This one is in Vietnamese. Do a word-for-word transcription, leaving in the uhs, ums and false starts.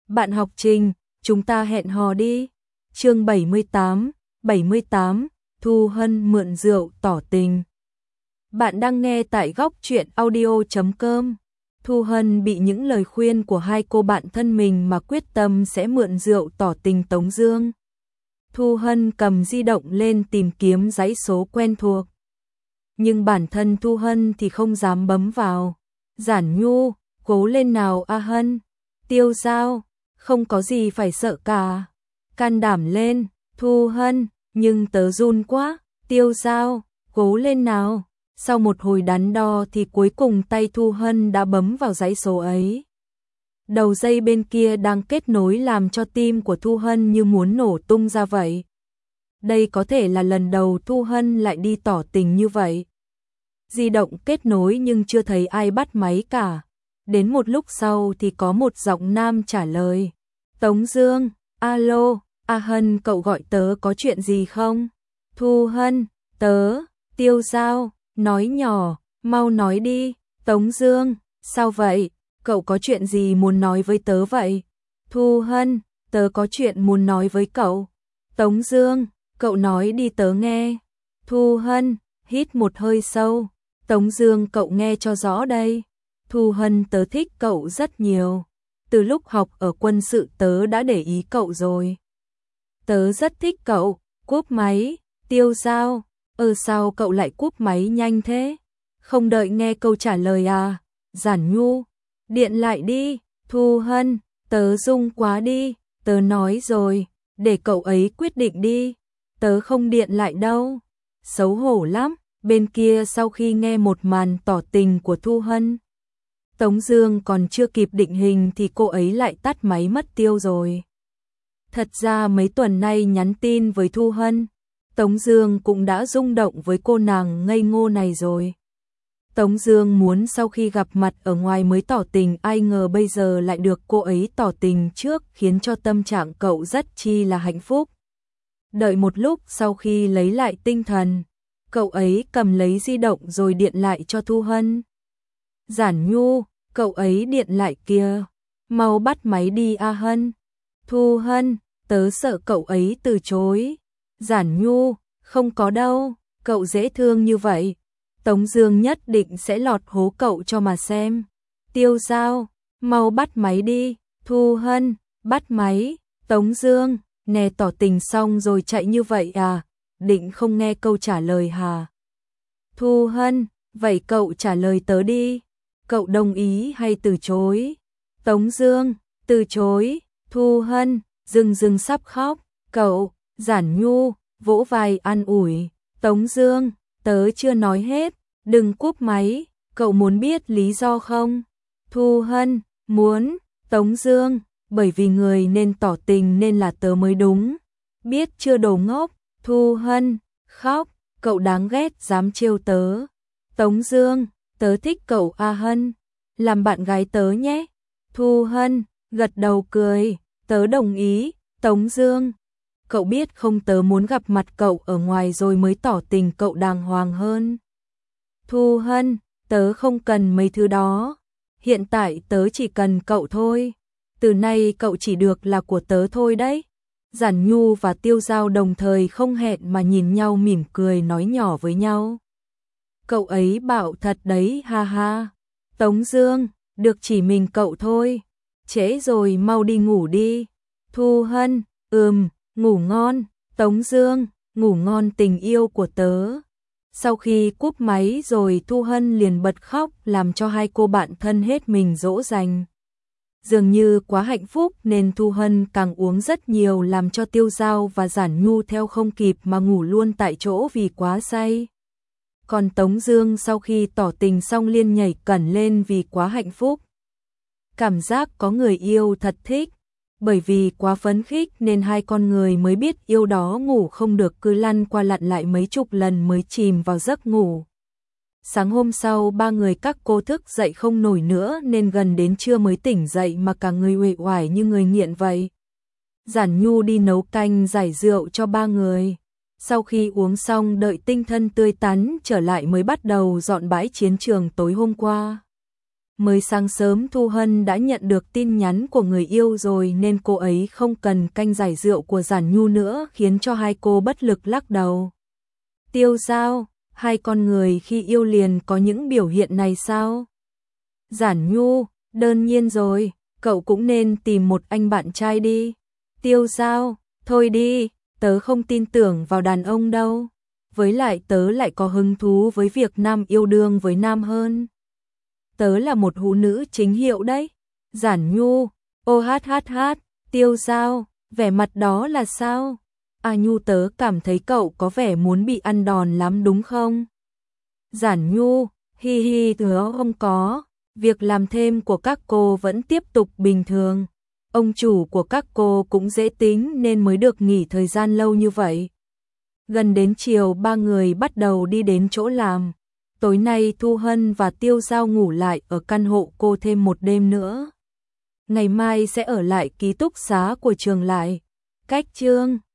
Bạn học Trình, chúng ta hẹn hò đi. Chương bảy mươi tám, bảy mươi tám, Thu Hân mượn rượu tỏ tình. Bạn đang nghe tại góc truyện audio chấm com. Thu Hân bị những lời khuyên của hai cô bạn thân mình mà quyết tâm sẽ mượn rượu tỏ tình Tống Dương. Thu Hân cầm di động lên tìm kiếm dãy số quen thuộc. Nhưng bản thân Thu Hân thì không dám bấm vào. Giản Nhu, cố lên nào A Hân. Tiêu Giao, không có gì phải sợ cả. Can đảm lên, Thu Hân, nhưng tớ run quá. Tiêu Giao, cố lên nào. Sau một hồi đắn đo thì cuối cùng tay Thu Hân đã bấm vào dãy số ấy. Đầu dây bên kia đang kết nối làm cho tim của Thu Hân như muốn nổ tung ra vậy. Đây có thể là lần đầu Thu Hân lại đi tỏ tình như vậy. Di động kết nối nhưng chưa thấy ai bắt máy cả. Đến một lúc sau thì có một giọng nam trả lời. Tống Dương, alo, A Hân cậu gọi tớ có chuyện gì không? Thu Hân, tớ, Tiêu Giao, nói nhỏ, mau nói đi. Tống Dương, sao vậy? Cậu có chuyện gì muốn nói với tớ vậy? Thu Hân, tớ có chuyện muốn nói với cậu. Tống Dương, cậu nói đi tớ nghe. Thu Hân, hít một hơi sâu. Tống Dương cậu nghe cho rõ đây. Thu Hân tớ thích cậu rất nhiều. Từ lúc học ở quân sự tớ đã để ý cậu rồi. Tớ rất thích cậu. Cúp máy. Tiêu Giao, ờ sao cậu lại cúp máy nhanh thế? Không đợi nghe câu trả lời à? Giản Nhu, điện lại đi. Thu Hân, tớ rung quá đi. Tớ nói rồi, để cậu ấy quyết định đi. Tớ không điện lại đâu. Xấu hổ lắm. Bên kia sau khi nghe một màn tỏ tình của Thu Hân, Tống Dương còn chưa kịp định hình thì cô ấy lại tắt máy mất tiêu rồi. Thật ra mấy tuần nay nhắn tin với Thu Hân, Tống Dương cũng đã rung động với cô nàng ngây ngô này rồi. Tống Dương muốn sau khi gặp mặt ở ngoài mới tỏ tình, ai ngờ bây giờ lại được cô ấy tỏ tình trước, khiến cho tâm trạng cậu rất chi là hạnh phúc. Đợi một lúc sau khi lấy lại tinh thần, cậu ấy cầm lấy di động rồi điện lại cho Thu Hân. Giản Nhu, cậu ấy điện lại kìa. Mau bắt máy đi A Hân. Thu Hân, tớ sợ cậu ấy từ chối. Giản Nhu, không có đâu, cậu dễ thương như vậy. Tống Dương nhất định sẽ lọt hố cậu cho mà xem. Tiêu Giao, mau bắt máy đi. Thu Hân, bắt máy. Tống Dương, nè tỏ tình xong rồi chạy như vậy à? Định không nghe câu trả lời hả? Thu Hân, vậy cậu trả lời tớ đi. Cậu đồng ý hay từ chối? Tống Dương, từ chối. Thu Hân, dưng dưng sắp khóc. Cậu, Giản Nhu, vỗ vai an ủi. Tống Dương, tớ chưa nói hết, đừng cúp máy. Cậu muốn biết lý do không? Thu Hân, muốn. Tống Dương, bởi vì người nên tỏ tình nên là tớ mới đúng. Biết chưa đồ ngốc? Thu Hân, khóc, cậu đáng ghét dám trêu tớ. Tống Dương, tớ thích cậu A Hân, làm bạn gái tớ nhé. Thu Hân, gật đầu cười, tớ đồng ý. Tống Dương, cậu biết không, tớ muốn gặp mặt cậu ở ngoài rồi mới tỏ tình cậu đàng hoàng hơn. Thu Hân, tớ không cần mấy thứ đó, hiện tại tớ chỉ cần cậu thôi. Từ nay cậu chỉ được là của tớ thôi đấy. Giản Nhu và Tiêu Giao đồng thời không hẹn mà nhìn nhau mỉm cười nói nhỏ với nhau. Cậu ấy bảo thật đấy, ha ha. Tống Dương, được chỉ mình cậu thôi. Trễ rồi, mau đi ngủ đi. Thu Hân, ừm, ngủ ngon. Tống Dương, ngủ ngon tình yêu của tớ. Sau khi cúp máy rồi Thu Hân liền bật khóc, làm cho hai cô bạn thân hết mình dỗ dành. Dường như quá hạnh phúc nên Thu Hân càng uống rất nhiều, làm cho Tiêu Giao và Giản Nhu theo không kịp mà ngủ luôn tại chỗ vì quá say. Còn Tống Dương sau khi tỏ tình xong liên nhảy cẩn lên vì quá hạnh phúc. Cảm giác có người yêu thật thích. Bởi vì quá phấn khích nên hai con người mới biết yêu đó ngủ không được, cứ lăn qua lặn lại mấy chục lần mới chìm vào giấc ngủ. Sáng hôm sau ba người các cô thức dậy không nổi nữa nên gần đến trưa mới tỉnh dậy mà cả người uể oải như người nghiện vậy. Giản Nhu đi nấu canh giải rượu cho ba người. Sau khi uống xong đợi tinh thần tươi tắn trở lại mới bắt đầu dọn bãi chiến trường tối hôm qua. Mới sáng sớm Thu Hân đã nhận được tin nhắn của người yêu rồi nên cô ấy không cần canh giải rượu của Giản Nhu nữa, khiến cho hai cô bất lực lắc đầu. Tiêu Dao, hai con người khi yêu liền có những biểu hiện này sao? Giản Nhu, đương nhiên rồi, cậu cũng nên tìm một anh bạn trai đi. Tiêu Dao, thôi đi, tớ không tin tưởng vào đàn ông đâu. Với lại tớ lại có hứng thú với việc nam yêu đương với nam hơn. Tớ là một hữu nữ chính hiệu đấy. Giản Nhu, ô hát hát hát, Tiêu Dao, vẻ mặt đó là sao? À Nhu, tớ cảm thấy cậu có vẻ muốn bị ăn đòn lắm đúng không? Giản Nhu, hi hi, tớ không có. Việc làm thêm của các cô vẫn tiếp tục bình thường. Ông chủ của các cô cũng dễ tính nên mới được nghỉ thời gian lâu như vậy. Gần đến chiều ba người bắt đầu đi đến chỗ làm. Tối nay Thu Hân và Tiêu Dao ngủ lại ở căn hộ cô thêm một đêm nữa. Ngày mai sẽ ở lại ký túc xá của trường lại. Cách chương